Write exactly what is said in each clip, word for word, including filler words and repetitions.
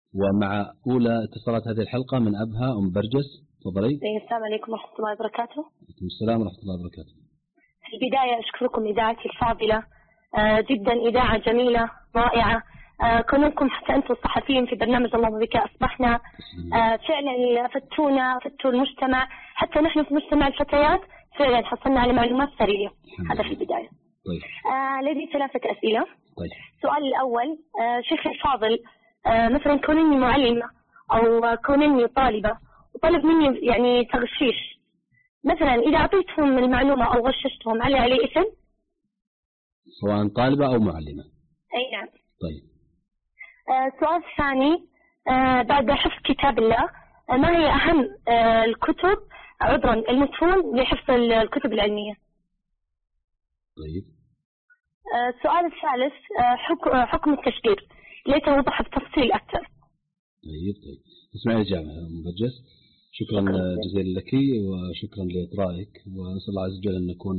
ومع أولى اتصالات هذه الحلقة من أبها أم برجس. تفضلي. السلام عليكم ورحمة الله وبركاته. وعليكم السلام ورحمة الله وبركاته. في البداية أشكركم إذاعتي الفاضلة، آه جدا إذاعة جميلة رائعة. آه كونكم حتى أنتم الصحفيين في برنامج اللهم بك أصبحنا آه فعلا فتونا فتوا المجتمع، حتى نحن في مجتمع الفتيات فعلا حصلنا على معلومات ثرية. هذا في البداية. طيب. آه لدي ثلاثة أسئلة. طيب. السؤال الأول، آه شيخي الفاضل، آه مثلا كونني معلمة أو كونني طالبة وطلب مني يعني تغشيش، مثلا إذا أعطيتهم المعلومة أو غششتهم علي عليه إثم؟ سواء طالبة أو معلمة. أي نعم. طيب. آه السؤال الثاني، آه بعد حفظ كتاب الله، آه ما هي أهم آه الكتب عذرا المتون لحفظ الكتب العلمية؟ طيب. آه السؤال الثالث، آه حكم, آه حكم التشجير، ليت يوضح بتفصيل أكثر. طيب طيب اسمعي الإجابة أم برجس. شكرا جزيلا لك وشكرا لإطرائك، ونسأل الله عز وجل أن نكون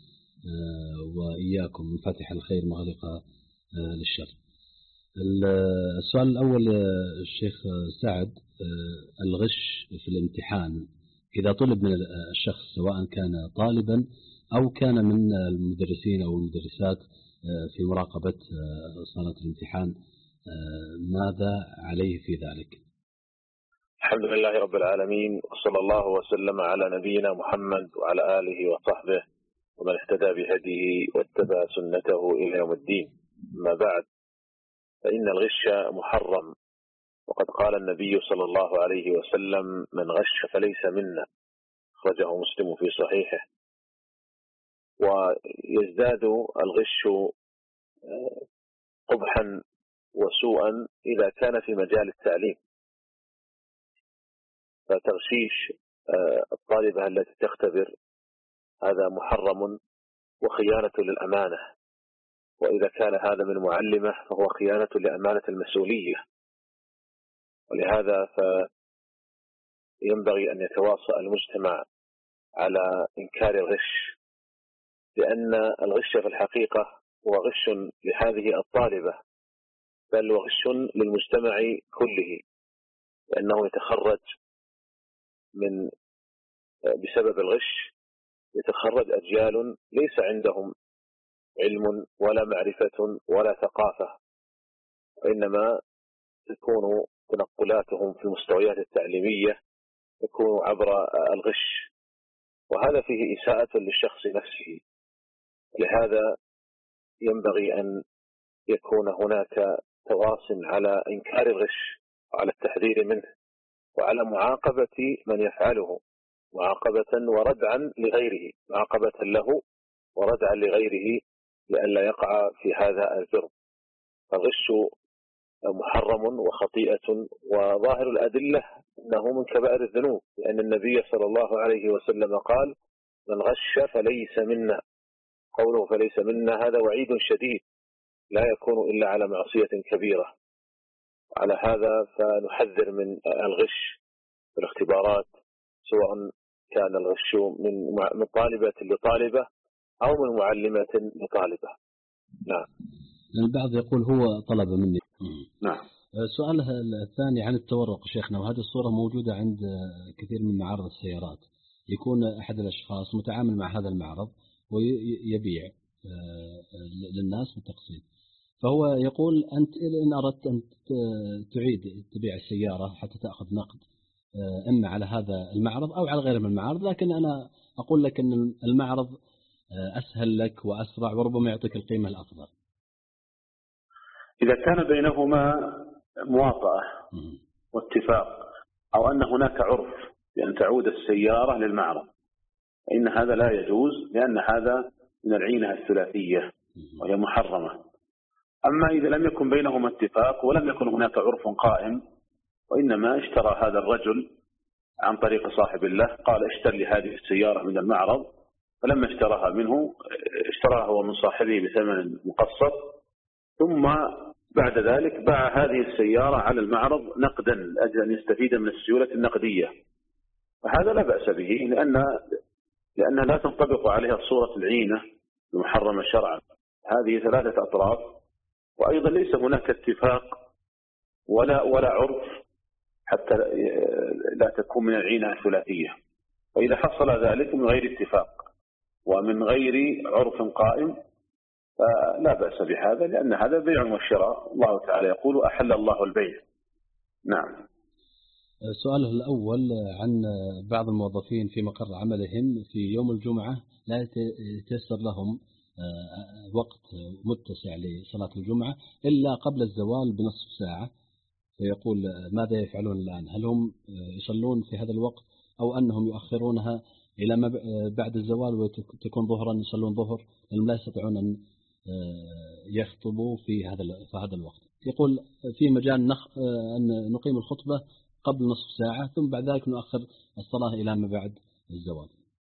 وإياكم مفاتيح الخير مغلقة للشر. السؤال الأول الشيخ سعد، الغش في الامتحان إذا طلب من الشخص سواء كان طالبا أو كان من المدرسين أو المدرسات في مراقبة صالة الامتحان، ماذا عليه في ذلك؟ الحمد لله رب العالمين، وصلى الله وسلم على نبينا محمد وعلى آله وصحبه ومن اهتدى بهديه واتبع سنته إلى يوم الدين. ما بعد، فإن الغش محرم، وقد قال النبي صلى الله عليه وسلم: من غش فليس منا، أخرجه مسلم في صحيحه. ويزداد الغش قبحا وسوءا إذا كان في مجال التعليم، فتغشيش الطالبة التي تختبر هذا محرم وخيانة للأمانة، وإذا كان هذا من معلمة فهو خيانة لأمانة المسؤولية. ولهذا فينبغي أن يتواصى المجتمع على إنكار الغش، لأن الغش في الحقيقة هو غش لهذه الطالبة، بل وغش للمجتمع كله، لأنه يتخرج من بسبب الغش يتخرج أجيال ليس عندهم علم ولا معرفة ولا ثقافة، وإنما تكون تنقلاتهم في المستويات التعليمية تكون عبر الغش، وهذا فيه إساءة للشخص نفسه. لهذا ينبغي أن يكون هناك تواص على إنكار الغش وعلى التحذير منه وعلى معاقبة من يفعله، معاقبة وردعا لغيره، معاقبة له وردعا لغيره لئلا يقع في هذا الجرم. الغش محرم وخطيئة، وظاهر الأدلة أنه من كبائر الذنوب، لأن النبي صلى الله عليه وسلم قال: من غش فليس منا. قوله فليس منا هذا وعيد شديد لا يكون إلا على معصية كبيرة. على هذا فنحذر من الغش في الاختبارات، سواء كان الغش من طالبة لطالبة أو من معلمة لطالبة. نعم. البعض يقول هو طلب مني. نعم. السؤال الثاني عن التورق شيخنا، وهذه الصورة موجودة عند كثير من معارض السيارات، يكون أحد الأشخاص متعامل مع هذا المعرض ويبيع للناس بالتقسيط، فهو يقول أنت إن أردت أن تعيد تبيع السيارة حتى تأخذ نقد إما على هذا المعرض أو على غيره من المعارض، لكن أنا أقول لك أن المعرض أسهل لك وأسرع وربما يعطيك القيمة الأفضل. إذا كان بينهما مواطأة واتفاق، أو أن هناك عرف بأن تعود السيارة للمعرض، فإن هذا لا يجوز، لأن هذا من العينة الثلاثية وهي محرمة. أما إذا لم يكن بينهما اتفاق ولم يكن هناك عرف قائم، وإنما اشترى هذا الرجل عن طريق صاحب الله، قال: اشتر لي هذه السيارة من المعرض، فلما اشتراها منه اشتراها هو من صاحبه بثمن مقسط، ثم بعد ذلك باع هذه السيارة على المعرض نقدا لأجل أن يستفيد من السيولة النقدية، فهذا لا بأس به، لأن لأن لا تنطبق عليها صورة العينة المحرمة شرعا. هذه ثلاثة أطراف، وأيضا ليس هناك اتفاق ولا ولا عرف حتى لا تكون من العينة الثلاثية. وإذا حصل ذلك من غير اتفاق ومن غير عرف قائم فلا بأس بهذا، لأن هذا بيع والشراء. الله تعالى يقول أحل الله البيع. نعم. سؤاله الأول عن بعض الموظفين في مقر عملهم في يوم الجمعة لا يتيسر لهم وقت متسع لصلاة الجمعة إلا قبل الزوال بنصف ساعة، فيقول ماذا يفعلون الآن؟ هل هم يصلون في هذا الوقت أو أنهم يؤخرونها إلى ما بعد الزوال وتكون ظهرا يصلون ظهر لأنهم لا يستطيعون أن يخطبوا في هذا في هذا الوقت؟ يقول في مجال نخ... أن نقيم الخطبة قبل نصف ساعة ثم بعد ذلك نؤخر الصلاة إلى ما بعد الزوال.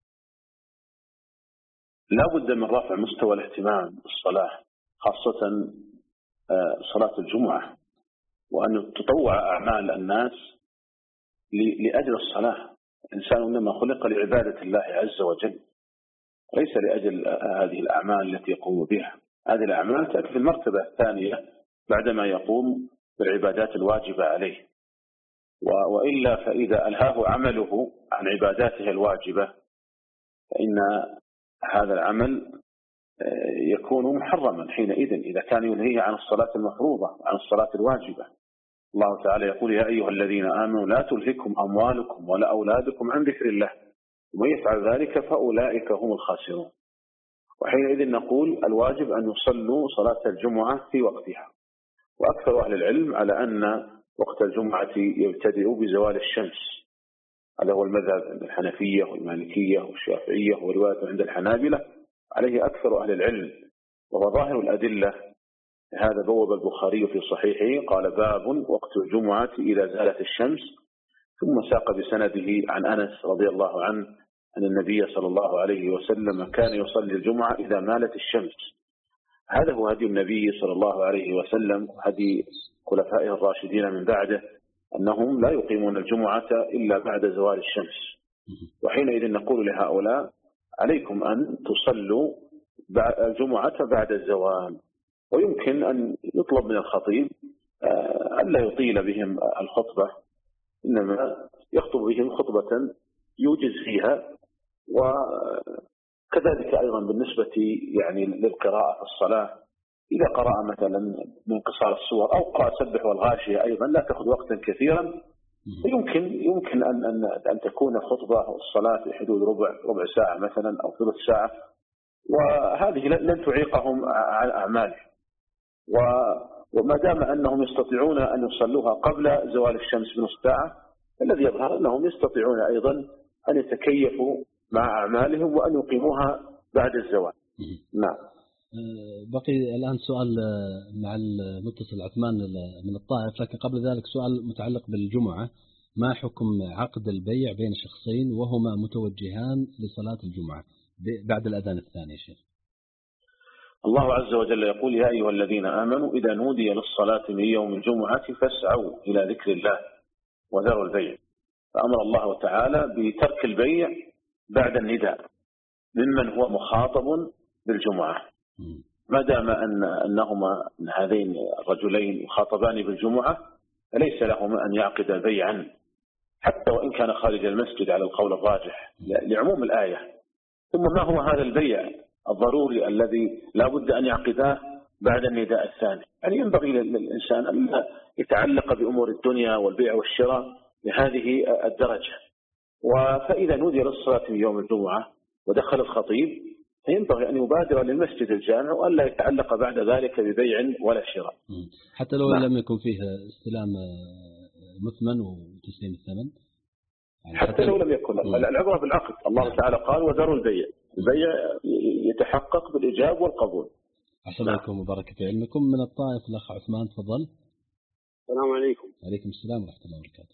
لا بد من رفع مستوى الاهتمام بالصلاة، خاصة صلاة الجمعة، وأن تطوع أعمال الناس لأجل الصلاة. الإنسان إنما خلق لعبادة الله عز وجل، ليس لأجل هذه الأعمال التي يقوم بها. هذه الأعمال تأتي في المرتبة الثانية بعدما يقوم بالعبادات الواجبة عليه، وإلا فإذا ألهاه عمله عن عباداته الواجبة فإن هذا العمل يكون محرما حينئذ إذا كان يلهيه عن الصلاة المفروضة عن الصلاة الواجبة. الله تعالى يقول يا أيها الذين آمنوا لا تلهكم أموالكم ولا أولادكم عن ذكر الله ومن يفعل ذلك فأولئك هم الخاسرون. وحينئذ نقول الواجب أن يصلوا صلاة الجمعة في وقتها. وأكثر أهل العلم على أن وقت الجمعة يبتدئ بزوال الشمس، هذا هو المذهب الحنفية والمالكية والشافعية ورواية عند الحنابلة، عليه أكثر أهل العلم. وهو ظاهر الأدلة. هذا بوب البخاري في صحيحه قال باب وقت الجمعة إذا زالت الشمس، ثم ساق بسنده عن أنس رضي الله عنه أن النبي صلى الله عليه وسلم كان يصلي الجمعة إذا مالت الشمس. هذا هو هدي النبي صلى الله عليه وسلم وهدي خلفائه الراشدين من بعده، أنهم لا يقيمون الجمعة إلا بعد زوال الشمس. وحينئذ نقول لهؤلاء عليكم أن تصلوا الجمعة بعد الزوال. ويمكن أن يطلب من الخطيب ألا يطيل بهم الخطبة، إنما يخطب بهم خطبة يوجز فيها. وكذلك أيضا بالنسبة يعني للقراءة في الصلاة، إذا قرأ مثلا من قصار السور أو قرأ سبح والغاشية أيضا لا تأخذ وقتا كثيرا، يمكن يمكن أن أن أن تكون الخطبة والصلاة في حدود ربع ربع ساعة مثلا أو ثلث ساعة، وهذه لن تعيقهم عن أعمالهم. وما دام أنهم يستطيعون أن يصلوها قبل زوال الشمس بنصف ساعة، الذي يظهر أنهم يستطيعون أيضا أن يتكيفوا مع أعمالهم وأن يقيموها بعد الزوال. نعم. بقي الآن سؤال مع المتصل عثمان من الطائف، لكن قبل ذلك سؤال متعلق بالجمعة. ما حكم عقد البيع بين شخصين وهما متوجهان لصلاة الجمعة بعد الأذان الثاني يا شيخ؟ الله عز وجل يقول يا أيها الذين آمنوا إذا نودي للصلاة من يوم الجمعة فاسعوا إلى ذكر الله وذروا البيع. فأمر الله تعالى بترك البيع بعد النداء ممن هو مخاطب بالجمعة. ما دام أن أنهما هذين الرجلين مخاطبان بالجمعة فليس لهما أن يعقد بيعا حتى وإن كان خارج المسجد على القول الراجح لعموم الآية. ثم ما هو هذا البيع الضروري الذي لا بد أن يعقداه بعد النداء الثاني؟ يعني ينبغي للإنسان أن يتعلق بأمور الدنيا والبيع والشراء لهذه الدرجة. فإذا نودي للصلاة في يوم الجمعة ودخل الخطيب ينبغي أن يبادر للمسجد الجامع وألا يتعلق بعد ذلك ببيع ولا شراء، حتى لو نعم. لم يكن فيه استلام مثمن وتسليم الثمن، يعني حتى, حتى لو لم يكن. العبرة بالعقد. الله تعالى قال وذروا البيع. البيع يتحقق بالإجاب والقبول. أحسن عليكم وبارك في علمكم. من الطائف الأخ عثمان تفضل. السلام عليكم. عليكم السلام ورحمة الله وبركاته.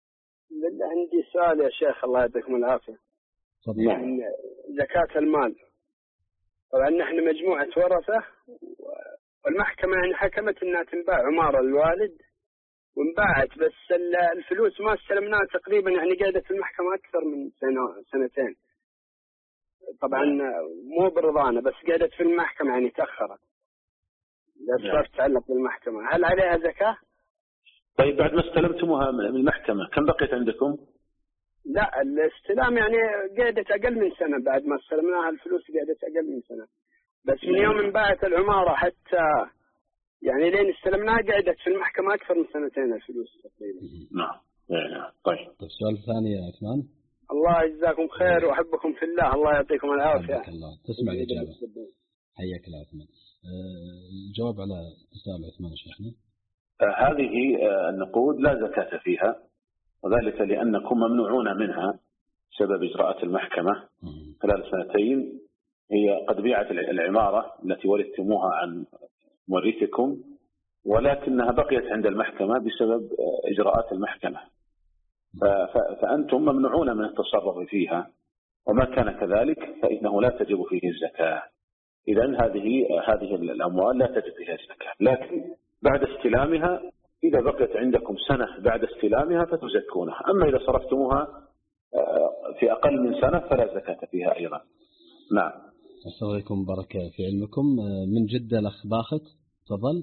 عندي سؤال يا شيخ الله يعطيكم العافية. يعني زكاة المال. طبعا نحن مجموعة ورثة والمحكمة يعني حكمت أنها تنباع عمارة الوالد وانباعت، بس الفلوس ما استلمناها تقريبا يعني قاعدة في المحكمة أكثر من سنة سنتين. طبعا مو برضانا بس قاعدة في المحكمة يعني تأخرت. لا تتعلق بالمحكمة. هل عليها زكاة؟ طيب بعد ما استلمتموها من المحكمة كم بقيت عندكم؟ لا الاستلام يعني قعدت أقل من سنة. بعد ما استلمناها الفلوس قعدت أقل من سنة، بس من يوم انباعت العمارة حتى يعني لين استلمناها قعدت في المحكمة أكثر من سنتين الفلوس تقريبا. نعم. طيب. طيب السؤال الثاني يا عثمان. الله يجزاكم خير وأحبكم في الله، الله يعطيكم العافية. حياك الله. تسمع الإجابة. حياك الله عثمان. الجواب على سؤال عثمان شيخنا. هذه النقود لا زكاة فيها، وذلك لأنكم ممنوعون منها بسبب إجراءات المحكمة خلال سنتين. هي قد بيعت العمارة التي ورثتموها عن مورثكم، ولكنها بقيت عند المحكمة بسبب إجراءات المحكمة، فأنتم ممنوعون من التصرف فيها، وما كان كذلك فإنه لا تجب فيه الزكاة. إذن هذه هذه الأموال لا تجب فيها الزكاة، لكن بعد استلامها إذا بقيت عندكم سنة بعد استلامها فتزكونها. أما إذا صرفتموها في أقل من سنة فلا زكاة فيها أيضا. نعم. السلام عليكم، بركة في علمكم. من جدة الأخ باخت، تفضل.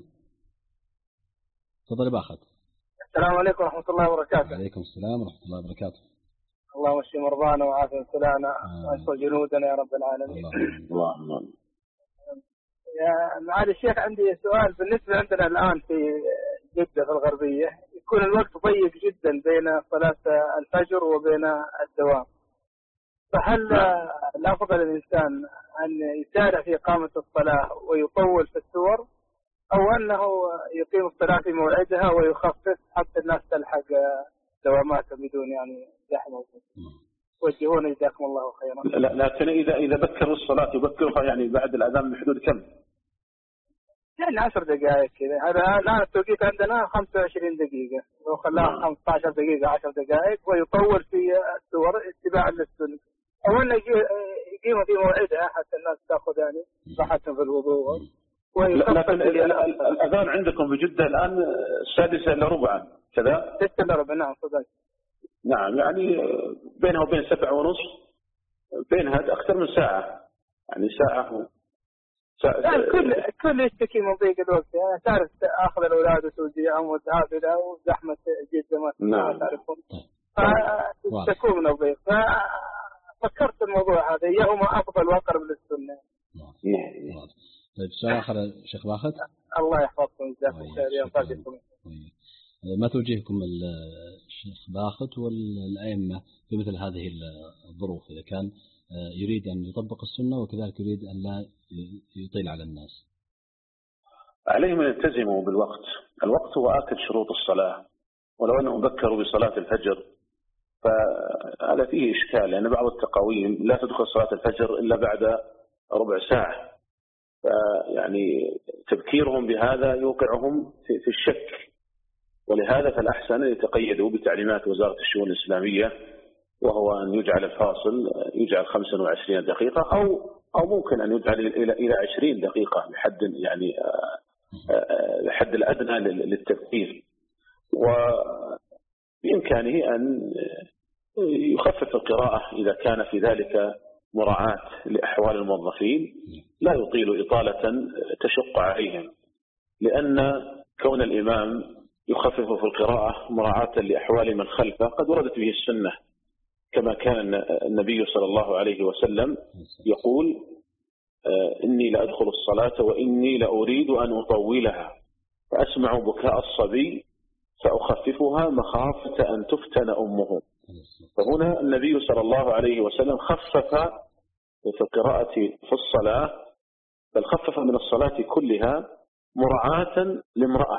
تفضل باخت. السلام عليكم ورحمة الله وبركاته. وعليكم السلام ورحمة الله وبركاته. الله يشفي مرضانا ويعافي ابتلانا ويشفي جنودنا يا رب العالمين. اللهم. يا معالي الشيخ عندي سؤال. بالنسبة عندنا الآن في جدة في الغربية يكون الوقت ضيق جدا بين صلاة الفجر وبين الدوام، فهل الأفضل الإنسان أن يسارع في إقامة الصلاة ويطول في السور، أو أنه يقيم الصلاة في موعدها ويخفف حتى الناس تلحق دواماتها بدون يعني زحمة؟ وجهونا جزاكم الله خيرا. لا لكن إذا إذا بكروا الصلاة يبكرها يعني بعد الأذان بحدود كم؟ يعني عشر دقائق كذا. هذا الآن التوقيت عندنا خمسة وعشرين دقيقة، لو خلاها خمسة عشر دقيقة عشر دقائق ويطول في السور اتباعا للسنة، أو أنه يقيم في موعدها حتى الناس تأخذ يعني راحتهم في الوضوء. لكن الأذان عندكم بجدة الآن السادسة إلا ربعا كذا؟ ستة إلا ربع. نعم صدق. نعم، يعني بينها وبين سبعة ونصف بينها أكثر من ساعة، يعني ساعة. لا الكل الكل يشتكي من ضيق الوقت، يعني تعرف أخذ الأولاد وتوزيعهم والهافلة وزحمة جدا ما تعرفون، فيشتكوا من الضيق. ففكرت الموضوع هذا يوم أفضل وأقرب للسنة. نعم. طيب سؤال آخر شيخ باخت. الله يحفظكم ويجزاكم خير يا فاضلكم. ما توجيهكم الشيخ باخت والأئمة في مثل هذه الظروف، إذا كان يريد أن يطبق السنة وكذلك يريد أن لا يطيل على الناس؟ عليهم أن يلتزموا بالوقت. الوقت هو آكد شروط الصلاة، ولو أنهم بكروا بصلاة الفجر فهذا فيه إشكال، لأن بعض التقاويم لا تدخل صلاة الفجر إلا بعد ربع ساعة، فيعني تبكيرهم بهذا يوقعهم في الشك، ولهذا فالأحسن أن يتقيدوا بتعليمات وزارة الشؤون الإسلامية، وهو أن يجعل الفاصل يجعل خمسة وعشرين دقيقة، أو أو ممكن أن يجعل إلى إلى عشرين دقيقة لحد يعني الحد الأدنى للتبكير، وبإمكانه أن يخفف القراءة إذا كان في ذلك مراعاة لأحوال الموظفين، لا يطيل إطالة تشق عليهم، لأن كون الإمام يخفف في القراءة مراعاة لأحوال من خلفه قد وردت به السنة، كما كان النبي صلى الله عليه وسلم يقول: إني لأدخل الصلاة وإني لأريد أن أطولها فأسمع بكاء الصبي فأخففها مخافة أن تفتن أمه. فهنا النبي صلى الله عليه وسلم خفف في القراءة في الصلاة، بل خفف من الصلاة كلها مراعاة لامرأة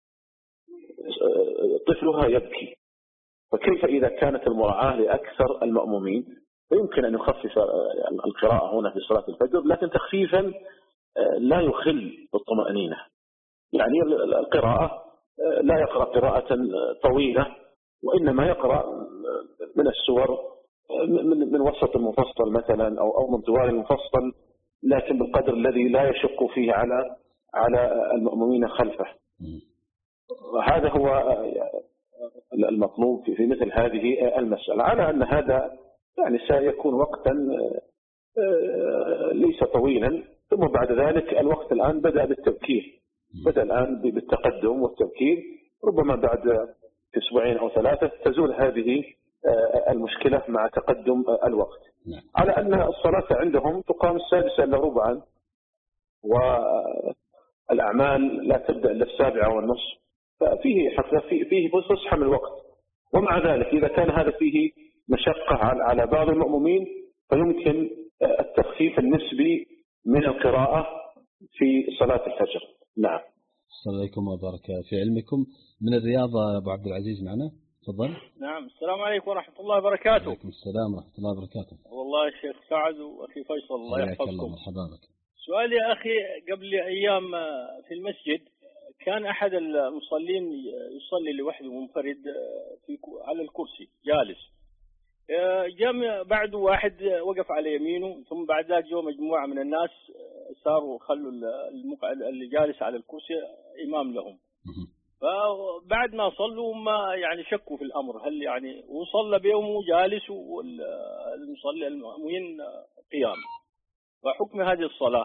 طفلها يبكي، فكيف إذا كانت المراعاة لأكثر المأمومين؟ فيمكن أن يخفف القراءة هنا في صلاة الفجر، لكن تخفيفا لا يخل بالطمأنينة، يعني القراءة لا يقرأ قراءة طويلة، وإنما يقرأ من السور من وسط المفصل مثلا أو أو من طوال المفصل، لكن بالقدر الذي لا يشق فيه على على المأمومين خلفه. وهذا هو المطلوب في مثل هذه المسألة، على أن هذا يعني سيكون وقتا ليس طويلا. ثم بعد ذلك الوقت الآن بدأ بالتبكير، بدأ الآن بالتقدم والتبكير، ربما بعد أسبوعين أو ثلاثة تزول هذه المشكلة مع تقدم الوقت. نعم. على أن الصلاة عندهم تقام السادسة إلا ربعا، والأعمال لا تبدأ إلا السابعة والنصف، ففيه حتى فيه فسحة من الوقت. ومع ذلك إذا كان هذا فيه مشقة على بعض المأمومين فيمكن التخفيف النسبي من القراءة في صلاة الفجر. نعم. السلام عليكم وبارك في علمكم. من الرياض أبو عبد العزيز معنا، تفضل. نعم. السلام عليكم ورحمة الله وبركاته. وعليكم السلام ورحمة الله وبركاته. والله الشيخ سعد وأخي فيصل الله يحفظكم. الله مرحبا بك. سؤالي يا أخي، قبل أيام في المسجد كان أحد المصلين يصلي لوحده منفرد في على الكرسي جالس، جاء بعده واحد وقف على يمينه، ثم بعد ذلك جو مجموعة من الناس صاروا خلوا المقعد اللي جالس على الكرسي إمام لهم. فبعد ما صلوا ما يعني شكوا في الأمر، هل يعني وصلى بيومه جالس والمصلي المؤمنين قيام، فحكم هذه الصلاة.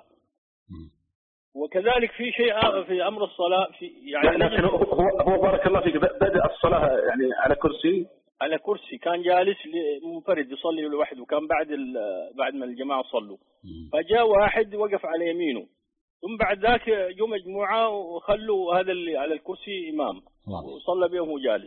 وكذلك في شيء في أمر الصلاة في يعني لكن هو هو بارك الله فيك بدأ الصلاة يعني على كرسي على كرسي كان جالس منفرد يصلي لوحده، وكان بعد بعد ما الجماعة صلوا فجاء واحد وقف على يمينه، ثم بعد ذاك جو مجموعة وخلوا هذا اللي على الكرسي إمام وصلى بهم وجالس.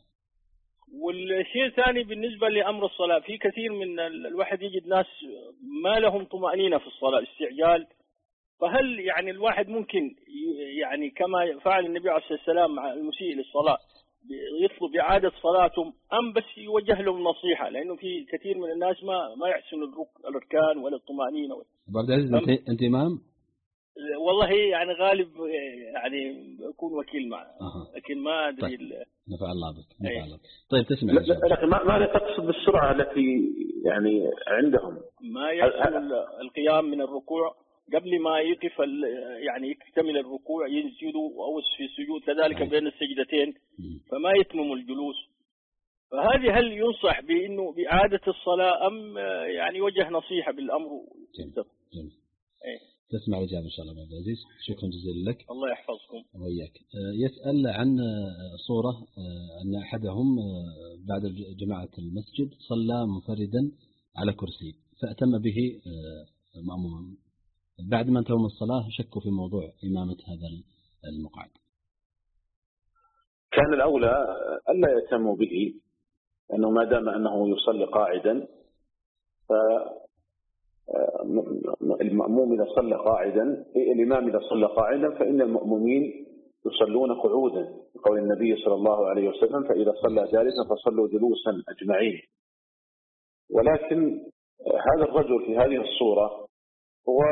والشيء الثاني بالنسبة لأمر الصلاة، في كثير من الواحد يجد ناس ما لهم طمأنينة في الصلاة، استعجال، فهل يعني الواحد ممكن يعني كما فعل النبي عليه الصلاة والسلام مع المسيء للصلاة يطلب إعادة صلاتهم، أم بس يوجه لهم نصيحة؟ لأنه في كثير من الناس ما ما يحسن الأركان ولا الطمأنينة. عبد العزيز أنت أنت إمام؟ والله يعني غالب يعني أكون وكيل معه، أه. لكن ما أدري. طيب. نفع الله بك. نفع أيه. الله بك. طيب تسمع. لكن ما ماذا تقصد بالسرعة التي يعني عندهم؟ ما يحسن القيام من الركوع قبل ما يقف يعني يكتمل الركوع، يسجد أو في السجود كذلك بين السجدتين، فما يتمم الجلوس. فهذه هل ينصح بأنه بإعادة الصلاة أم يعني وجه نصيحة بالأمر؟ جميل. جميل. أيه. تسمع الإجابة إن شاء الله عبد العزيز. شكرا جزيلا لك. الله يحفظكم. وإياك. يسأل عن صورة أن أحدهم بعد جماعة المسجد صلى منفردا على كرسي فأتم به مأموما، بعد ما انتهوا من الصلاة شكوا في موضوع إمامة هذا المقعد. كان الأولى ألا يتموا به، لأنه ما دام أنه يصلي قاعدا، فالمأموم إذا صلى قاعدا الإمام إذا صلى قاعدا فإن المأمومين يصلون قعودا، قول النبي صلى الله عليه وسلم: فإذا صلى جالسا فصلوا جلوسا أجمعين. ولكن هذا الرجل في هذه الصورة هو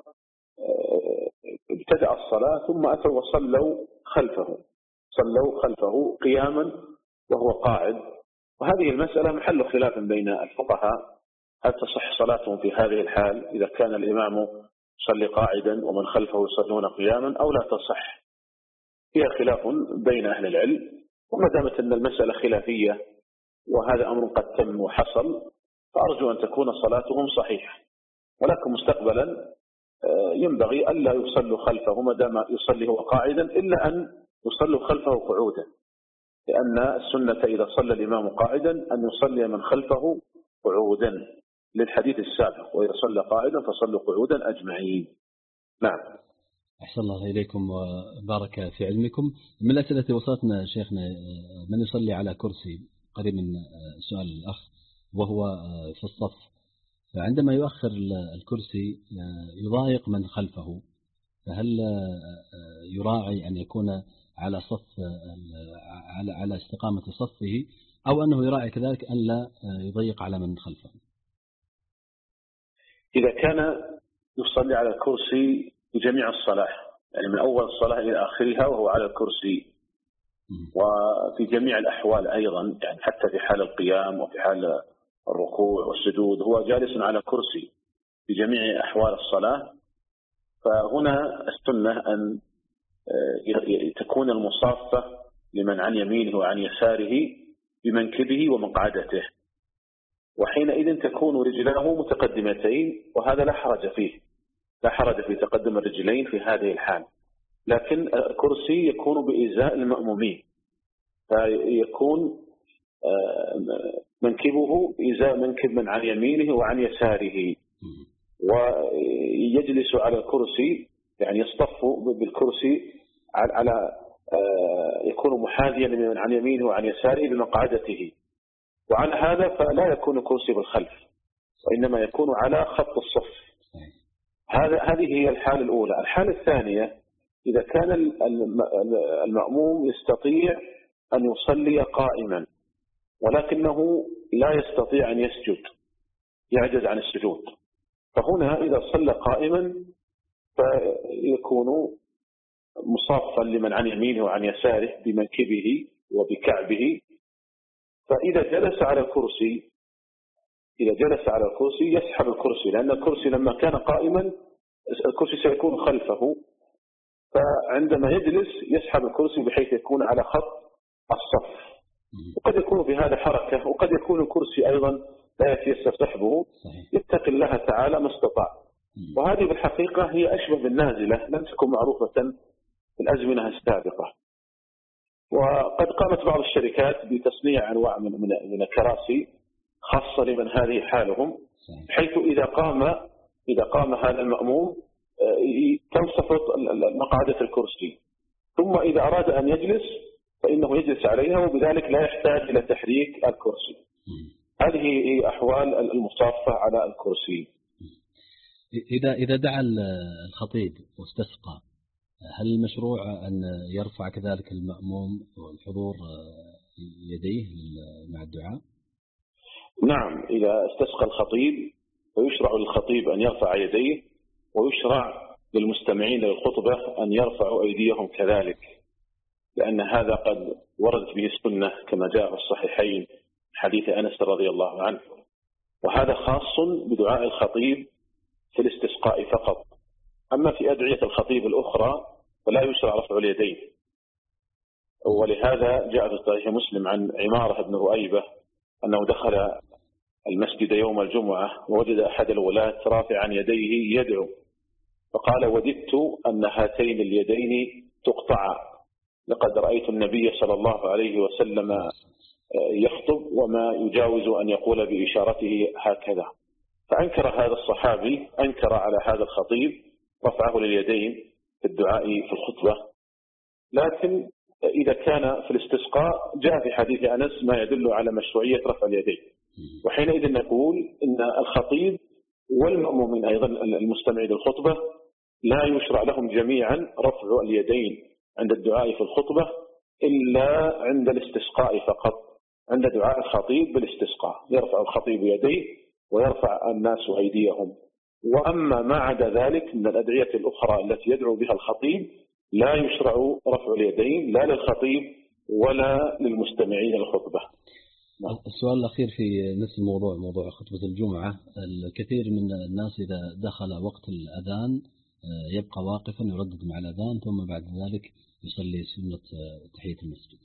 ابتدأ الصلاة ثم أتوا وصلوا خلفه صلوا خلفه قياما وهو قاعد، وهذه المسألة محل خلاف بين الفقهاء، هل تصح صلاتهم في هذه الحال إذا كان الإمام يصلي قاعدا ومن خلفه يصلون قياما أو لا تصح؟ فيها خلاف بين أهل العلم، وما دامت أن المسألة خلافية وهذا أمر قد تم وحصل فأرجو أن تكون صلاتهم صحيحة. ولكن مستقبلا ينبغي ألا يصلوا خلفه ما دام يصلي هو قاعدا، إلا أن يصلوا خلفه قعودا، لأن السنة إذا صلى الإمام قاعدا أن يصلي من خلفه قعودا للحديث السابق: وإذا صلى قاعدا فصلوا قعودا أجمعين. نعم. أحسن الله إليكم وبارك في علمكم. من الأسئلة التي وصلتنا شيخنا من يصلي على كرسي، قريب من سؤال الأخ، وهو في الصف، فعندما يؤخر الكرسي يضايق من خلفه، فهل يراعي أن يكون على صف على على استقامة صفه، أو أنه يراعي كذلك أن لا يضيق على من خلفه؟ إذا كان يصلي على الكرسي بجميع الصلاة، يعني من أول الصلاة إلى آخرها وهو على الكرسي، وفي جميع الأحوال أيضا، يعني حتى في حال القيام وفي حال الركوع والسجود هو جالس على كرسي في جميع أحوال الصلاة، فهنا السنة أن تكون المصافة لمن عن يمينه وعن يساره بمنكبه ومقعدته، وحينئذ تكون رجلاه متقدمتين، وهذا لا حرج فيه، لا حرج في تقدم الرجلين في هذه الحال. لكن الكرسي يكون بإزاء المأمومين، فيكون منكبه إزاء منكب من عن يمينه وعن يساره، ويجلس على الكرسي، يعني يصطف بالكرسي على يكون محاذيا من عن يمينه وعن يساره بمقعدته. وعلى هذا فلا يكون الكرسي بالخلف، وإنما يكون على خط الصف. هذا هذه هي الحالة الأولى. الحالة الثانية إذا كان المأموم يستطيع أن يصلي قائما ولكنه لا يستطيع أن يسجد، يعجز عن السجود، فهنا إذا صلى قائما فيكون مصافا لمن عن يمينه وعن يساره بمنكبه وبكعبه. فإذا جلس على الكرسي إذا جلس على الكرسي يسحب الكرسي، لأن الكرسي لما كان قائما الكرسي سيكون خلفه، فعندما يجلس يسحب الكرسي بحيث يكون على خط الصف. وقد يكون في هذا حركة، وقد يكون الكرسي أيضا لا يتيسر سحبه، يتقي الله تعالى ما استطاع. وهذه بالحقيقة هي أشبه بالنازلة، لم تكن معروفة في الأزمنة السابقة. وقد قامت بعض الشركات بتصنيع أنواع من من الكراسي خاصة لمن هذه حالهم، بحيث إذا قام إذا قام هذا المأموم تنصفط مقعدة الكرسي، ثم إذا أراد أن يجلس فإنه يجلس عليها، وبذلك لا يحتاج إلى تحريك الكرسي. هذه هي أحوال المصافة على الكرسي. إذا إذا دعا الخطيب واستسقى، هل مشروع أن يرفع كذلك المأموم والحضور يديه مع الدعاء؟ نعم، إذا استسقى الخطيب فيشرع للخطيب أن يرفع يديه، ويشرع للمستمعين للخطبة أن يرفعوا أيديهم كذلك، لأن هذا قد وردت به السنة كما جاء في الصحيحين حديث أنس رضي الله عنه. وهذا خاص بدعاء الخطيب في الاستسقاء فقط. أما في أدعية الخطيب الأخرى فلا يشرع رفع اليدين. ولهذا جاء في صحيح مسلم عن عمارة بن رؤيبة أنه دخل المسجد يوم الجمعة ووجد أحد الولاة رافعا يديه يدعو، فقال: وددت أن هاتين اليدين تقطعا، لقد رأيت النبي صلى الله عليه وسلم يخطب وما يجاوز أن يقول بإشارته هكذا. فأنكر هذا الصحابي أنكر على هذا الخطيب رفعه لليدين في الدعاء في الخطبة. لكن إذا كان في الاستسقاء جاء في حديث أنس ما يدل على مشروعية رفع اليدين، وحينئذ نقول إن الخطيب والمأمومين أيضا المستمعين للخطبة لا يشرع لهم جميعا رفع اليدين عند الدعاء في الخطبة إلا عند الاستسقاء فقط. عند دعاء الخطيب بالاستسقاء يرفع الخطيب يديه ويرفع الناس أيديهم. وأما ما عدا ذلك من الأدعية الأخرى التي يدعو بها الخطيب لا يشرع رفع اليدين لا للخطيب ولا للمستمعين الخطبة. السؤال الأخير في نفس الموضوع، موضوع خطبة الجمعة. الكثير من الناس إذا دخل وقت الأذان يبقى واقفا يردد مع الأذان، ثم بعد ذلك يصلي سنة تحية المسجد.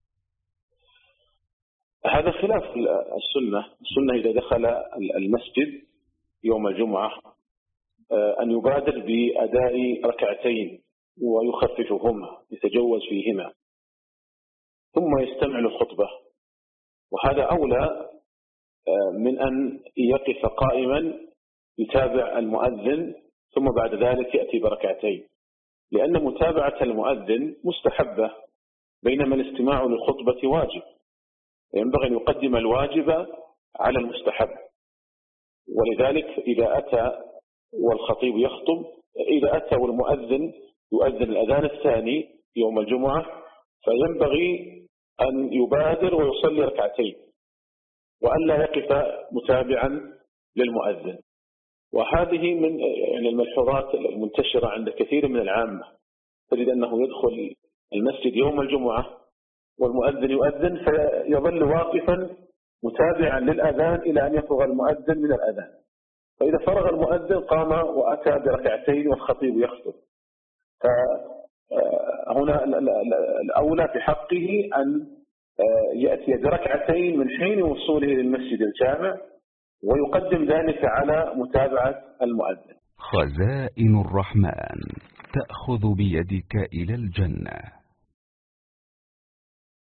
هذا خلاف السنة. السنة إذا دخل المسجد يوم الجمعة أن يبادر بأداء ركعتين ويخففهما، يتجوز فيهما، ثم يستمع للخطبة. وهذا أولى من أن يقف قائما يتابع المؤذن ثم بعد ذلك يأتي بركعتين، لأن متابعة المؤذن مستحبة بينما الاستماع للخطبة واجب، ينبغي أن يقدم الواجب على المستحب. ولذلك إذا أتى والخطيب يخطب، إذا أتى والمؤذن يؤذن الأذان الثاني يوم الجمعة فينبغي أن يبادر ويصلي ركعتين وألا يقف متابعا للمؤذن. وهذه من يعني الملحوظات المنتشرة عند كثير من العامة، تجد أنه يدخل المسجد يوم الجمعة والمؤذن يؤذن فيظل واقفا متابعا للأذان إلى أن يفرغ المؤذن من الأذان، فإذا فرغ المؤذن قام وأتى بركعتين والخطيب يخطب. فهنا الأولى في حقه أن يأتي بركعتين من حين وصوله للمسجد الجامع ويقدم ذلك على متابعة المؤذن. خزائن الرحمن تأخذ بيدك إلى الجنة.